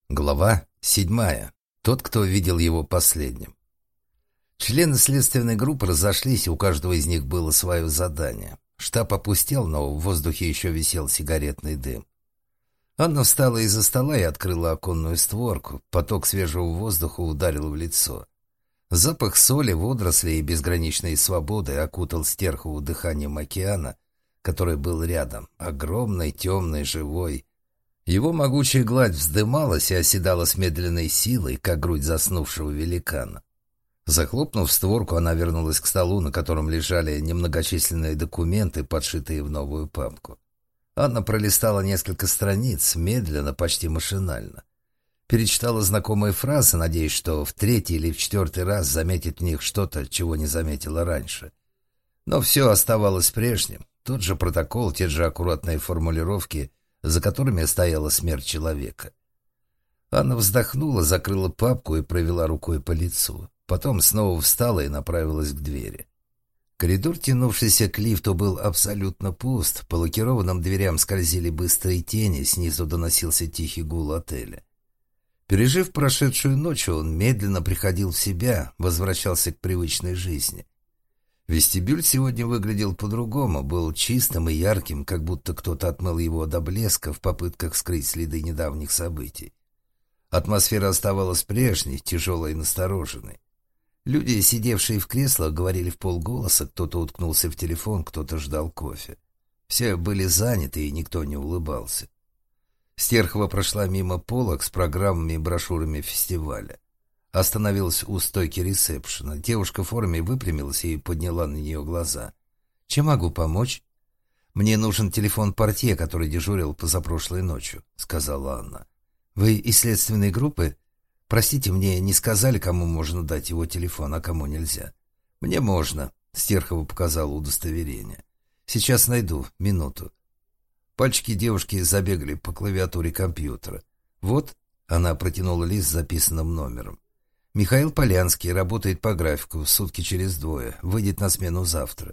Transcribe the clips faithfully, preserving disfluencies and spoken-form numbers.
Глава седьмая. Тот, кто видел его последним. Члены следственной группы разошлись, и у каждого из них было свое задание. Штаб опустел, но в воздухе еще висел сигаретный дым. Анна встала из-за стола и открыла оконную створку. Поток свежего воздуха ударил в лицо. Запах соли, водорослей и безграничной свободы окутал Стерхову дыханием океана, который был рядом, огромный, темный, живой. Его могучая гладь вздымалась и оседала с медленной силой, как грудь заснувшего великана. Захлопнув створку, она вернулась к столу, на котором лежали немногочисленные документы, подшитые в новую папку. Анна пролистала несколько страниц, медленно, почти машинально. Перечитала знакомые фразы, надеясь, что в третий или в четвертый раз заметит в них что-то, чего не заметила раньше. Но все оставалось прежним. Тот же протокол, те же аккуратные формулировки, за которыми стояла смерть человека. Анна вздохнула, закрыла папку и провела рукой по лицу. Потом снова встала и направилась к двери. Коридор, тянувшийся к лифту, был абсолютно пуст. По лакированным дверям скользили быстрые тени, снизу доносился тихий гул отеля. Пережив прошедшую ночь, он медленно приходил в себя, возвращался к привычной жизни. Вестибюль сегодня выглядел по-другому, был чистым и ярким, как будто кто-то отмыл его до блеска в попытках скрыть следы недавних событий. Атмосфера оставалась прежней, тяжелой и настороженной. Люди, сидевшие в креслах, говорили вполголоса, кто-то уткнулся в телефон, кто-то ждал кофе. Все были заняты, и никто не улыбался. Стерхова прошла мимо полок с программами и брошюрами фестиваля. Остановилась у стойки ресепшена. Девушка в форме выпрямилась и подняла на нее глаза. «Чем могу помочь?» «Мне нужен телефон портье, который дежурил позапрошлой ночью», — сказала Анна. «Вы из следственной группы? Простите, мне не сказали, кому можно дать его телефон, а кому нельзя». «Мне можно», — Стерхова показала удостоверение. «Сейчас найду. Минуту». Пальчики девушки забегали по клавиатуре компьютера. «Вот», — она протянула лист с записанным номером. «Михаил Полянский, работает по графику, сутки через двое, выйдет на смену завтра».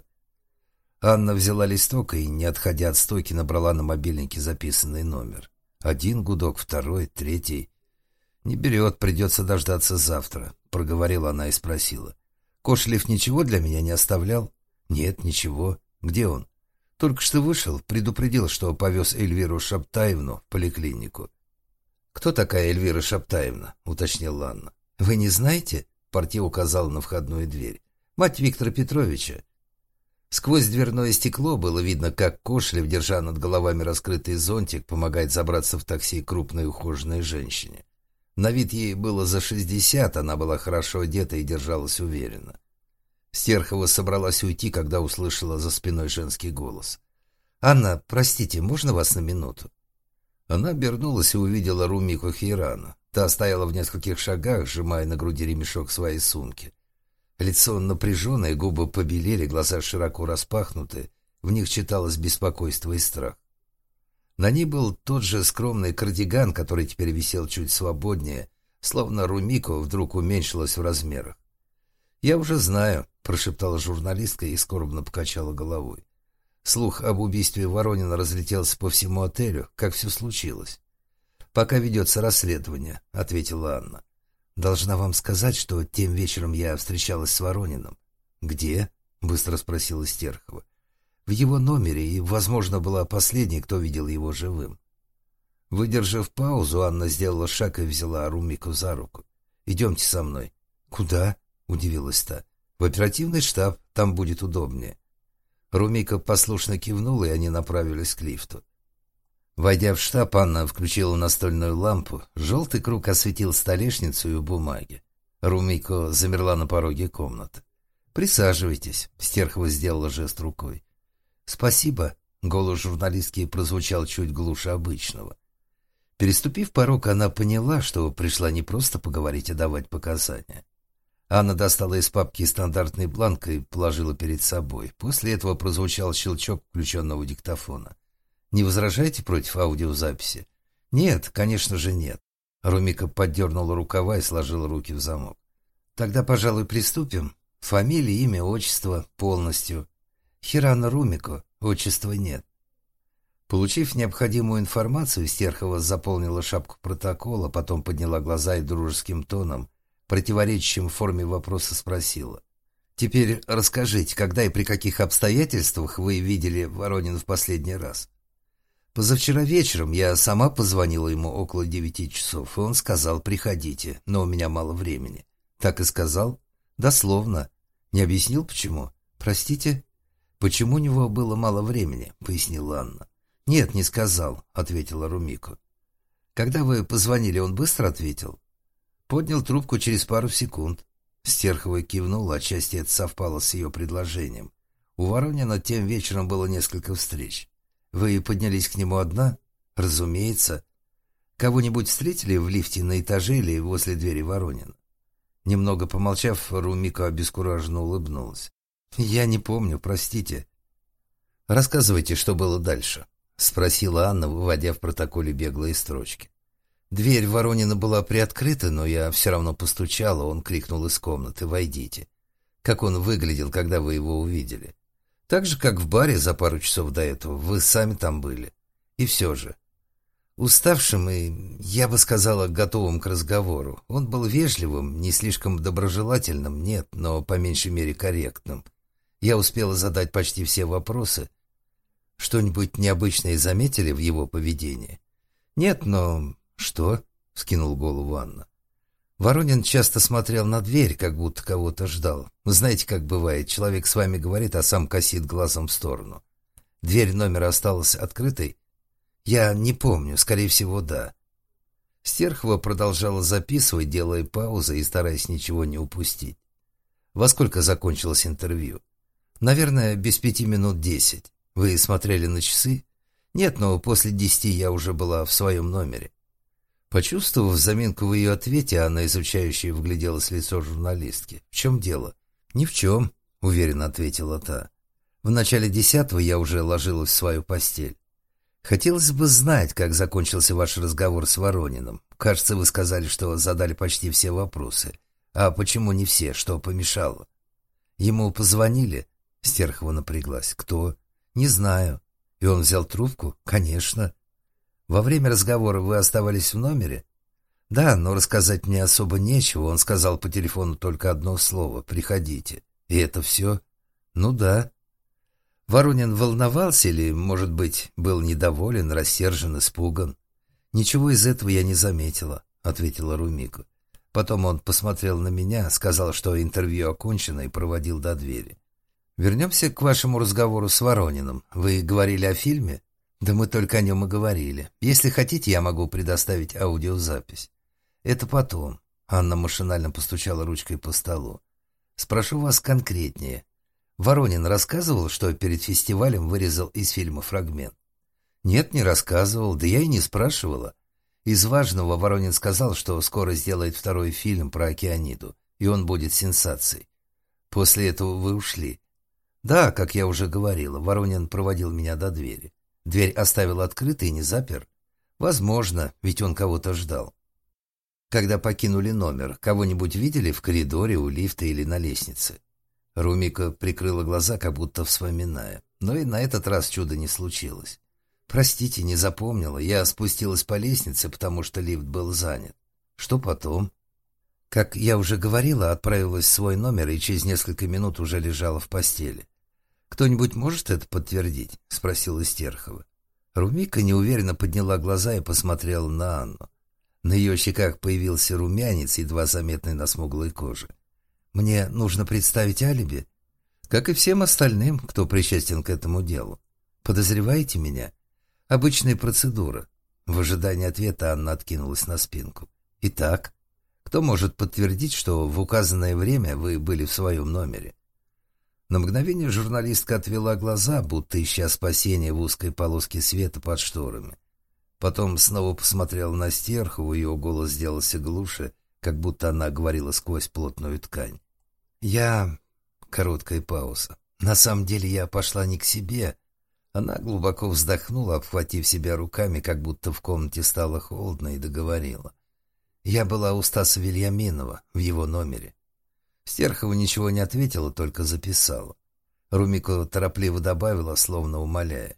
Анна взяла листок и, не отходя от стойки, набрала на мобильнике записанный номер. Один гудок, второй, третий. «Не берет, придется дождаться завтра», — проговорила она и спросила. «Кошелев ничего для меня не оставлял?» «Нет, ничего. Где он?» «Только что вышел, предупредил, что повез Эльвиру Шаптаевну в поликлинику». «Кто такая Эльвира Шаптаевна?» — уточнила Анна. «Вы не знаете?» — портье указал на входную дверь. «Мать Виктора Петровича». Сквозь дверное стекло было видно, как Кошелев, держа над головами раскрытый зонтик, помогает забраться в такси крупной ухоженной женщине. На вид ей было за шестьдесят, она была хорошо одета и держалась уверенно. Стерхова собралась уйти, когда услышала за спиной женский голос. «Анна, простите, можно вас на минуту?» Она обернулась и увидела Румику Хейрану. Та стояла в нескольких шагах, сжимая на груди ремешок своей сумки. Лицо напряженное, губы побелели, глаза широко распахнуты. В них читалось беспокойство и страх. На ней был тот же скромный кардиган, который теперь висел чуть свободнее, словно Румико вдруг уменьшилась в размерах. «Я уже знаю», — прошептала журналистка и скорбно покачала головой. Слух об убийстве Воронина разлетелся по всему отелю. Как все случилось? «Пока ведется расследование», — ответила Анна. «Должна вам сказать, что тем вечером я встречалась с Ворониным». «Где?» — быстро спросила Стерхова. «В его номере, и, возможно, была последней, кто видел его живым». Выдержав паузу, Анна сделала шаг и взяла Румику за руку. «Идемте со мной». «Куда?» — удивилась та. «В оперативный штаб, там будет удобнее». Румика послушно кивнула, и они направились к лифту. Войдя в штаб, Анна включила настольную лампу. Желтый круг осветил столешницу и бумаги. Румико замерла на пороге комнаты. «Присаживайтесь», — Стерхова сделала жест рукой. «Спасибо», — голос журналистки прозвучал чуть глуше обычного. Переступив порог, она поняла, что пришла не просто поговорить, а давать показания. Анна достала из папки стандартный бланк и положила перед собой. После этого прозвучал щелчок включенного диктофона. «Не возражаете против аудиозаписи?» «Нет, конечно же нет». Румика поддернула рукава и сложила руки в замок. «Тогда, пожалуй, приступим. Фамилия, имя, отчество полностью. Хирана Румико, отчества нет». Получив необходимую информацию, Стерхова заполнила шапку протокола, потом подняла глаза и дружеским тоном, противоречащим форме вопроса, спросила. «Теперь расскажите, когда и при каких обстоятельствах вы видели Воронина в последний раз?» «Позавчера вечером я сама позвонила ему около девяти часов, и он сказал, приходите, но у меня мало времени». «Так и сказал?» «Дословно. Не объяснил, почему?» «Простите?» «Почему у него было мало времени?» — пояснила Анна. «Нет, не сказал», — ответила Румико. «Когда вы позвонили, он быстро ответил?» «Поднял трубку через пару секунд». Стерхова кивнула, отчасти это совпало с ее предложением. У Воронина тем вечером было несколько встреч. «Вы поднялись к нему одна?» «Разумеется». «Кого-нибудь встретили в лифте на этаже или возле двери Воронина?» Немного помолчав, Румико обескураженно улыбнулась. «Я не помню, простите». «Рассказывайте, что было дальше», — спросила Анна, выводя в протоколе беглые строчки. «Дверь Воронина была приоткрыта, но я все равно постучала, он крикнул из комнаты «Войдите». Как он выглядел, когда вы его увидели? Так же, как в баре за пару часов до этого, вы сами там были. И все же. Уставшим и, я бы сказала, готовым к разговору. Он был вежливым, не слишком доброжелательным, нет, но по меньшей мере корректным. Я успела задать почти все вопросы. Что-нибудь необычное заметили в его поведении? Нет, но... Что? — вскинул голову Анна. Воронин часто смотрел на дверь, как будто кого-то ждал. Знаете, как бывает, человек с вами говорит, а сам косит глазом в сторону. Дверь номера осталась открытой? Я не помню, скорее всего, да. Стерхова продолжала записывать, делая паузы и стараясь ничего не упустить. Во сколько закончилось интервью? Наверное, без пяти минут десять. Вы смотрели на часы? Нет, но после десяти я уже была в своем номере. Почувствовав заминку в ее ответе, она, изучающая, вгляделась в лицо журналистки. «В чем дело?» «Ни в чем», — уверенно ответила та. «В начале десятого я уже ложилась в свою постель. Хотелось бы знать, как закончился ваш разговор с Ворониным. Кажется, вы сказали, что задали почти все вопросы. А почему не все? Что помешало?» «Ему позвонили?» Стерхова напряглась. «Кто?» «Не знаю». «И он взял трубку?» «Конечно». «Во время разговора вы оставались в номере?» «Да, но рассказать мне особо нечего. Он сказал по телефону только одно слово: приходите. И это все?» «Ну да». «Воронин волновался или, может быть, был недоволен, рассержен, испуган?» «Ничего из этого я не заметила», — ответила Румико. Потом он посмотрел на меня, сказал, что интервью окончено, и проводил до двери. «Вернемся к вашему разговору с Ворониным. Вы говорили о фильме?» «Да мы только о нем и говорили. Если хотите, я могу предоставить аудиозапись». «Это потом». Анна машинально постучала ручкой по столу. «Спрошу вас конкретнее. Воронин рассказывал, что перед фестивалем вырезал из фильма фрагмент?» «Нет, не рассказывал, да я и не спрашивала. Из важного Воронин сказал, что скоро сделает второй фильм про океаниду, и он будет сенсацией. После этого вы ушли». «Да, как я уже говорила, Воронин проводил меня до двери. Дверь оставил открытой и не запер? Возможно, ведь он кого-то ждал». «Когда покинули номер, кого-нибудь видели в коридоре, у лифта или на лестнице?» Румико прикрыла глаза, как будто вспоминая. Но и на этот раз чуда не случилось. «Простите, не запомнила. Я спустилась по лестнице, потому что лифт был занят. Что потом?» «Как я уже говорила, отправилась в свой номер и через несколько минут уже лежала в постели». «Кто-нибудь может это подтвердить?» — спросила Стерхова. Румико неуверенно подняла глаза и посмотрела на Анну. На ее щеках появился румянец, едва заметный на смуглой коже. «Мне нужно представить алиби?» «Как и всем остальным, кто причастен к этому делу. Подозреваете меня?» «Обычная процедура». В ожидании ответа Анна откинулась на спинку. «Итак, кто может подтвердить, что в указанное время вы были в своем номере?» На мгновение журналистка отвела глаза, будто ища спасения в узкой полоске света под шторами. Потом снова посмотрела на Стерхову, ее голос сделался глуше, как будто она говорила сквозь плотную ткань. «Я...» Короткая пауза. «На самом деле я пошла не к себе». Она глубоко вздохнула, обхватив себя руками, как будто в комнате стало холодно, и договорила. «Я была у Стаса Вильяминова в его номере». Стерхова ничего не ответила, только записала. Румико торопливо добавила, словно умоляя.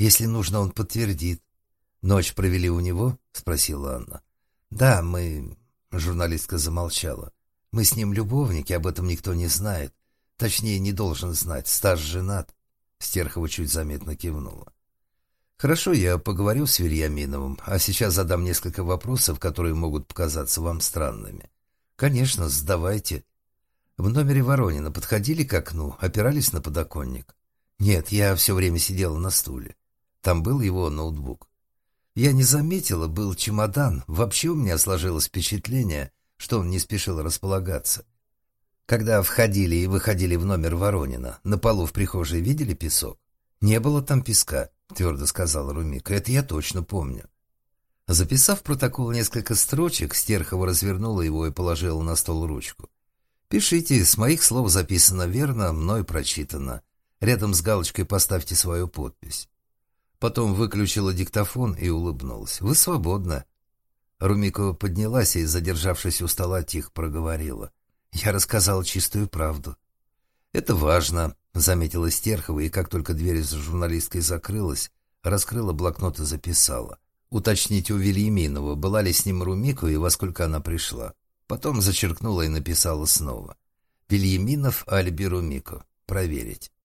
Если нужно, он подтвердит. «Ночь провели у него?» — спросила Анна. «Да, мы...» — журналистка замолчала. «Мы с ним любовники, об этом никто не знает. Точнее, не должен знать. Стаж женат». Стерхова чуть заметно кивнула. «Хорошо, я поговорю с Вильяминовым, а сейчас задам несколько вопросов, которые могут показаться вам странными». «Конечно, задавайте». «В номере Воронина подходили к окну, опирались на подоконник?» «Нет, я все время сидела на стуле. Там был его ноутбук». «Я не заметила, был чемодан. Вообще у меня сложилось впечатление, что он не спешил располагаться». «Когда входили и выходили в номер Воронина, на полу в прихожей видели песок?» «Не было там песка», — твердо сказала Румика. «Это я точно помню». Записав в протокол несколько строчек, Стерхова развернула его и положила на стол ручку. «Пишите, с моих слов записано верно, мной прочитано. Рядом с галочкой поставьте свою подпись». Потом выключила диктофон и улыбнулась. «Вы свободны». Румика поднялась и, задержавшись у стола, тихо проговорила. «Я рассказала чистую правду». «Это важно», — заметила Стерхова, и как только дверь за журналисткой закрылась, раскрыла блокнот и записала. Уточните у Вильяминова, была ли с ним Румика и во сколько она пришла. Потом зачеркнула и написала снова. «Вильяминов, алиби Румико. Проверить».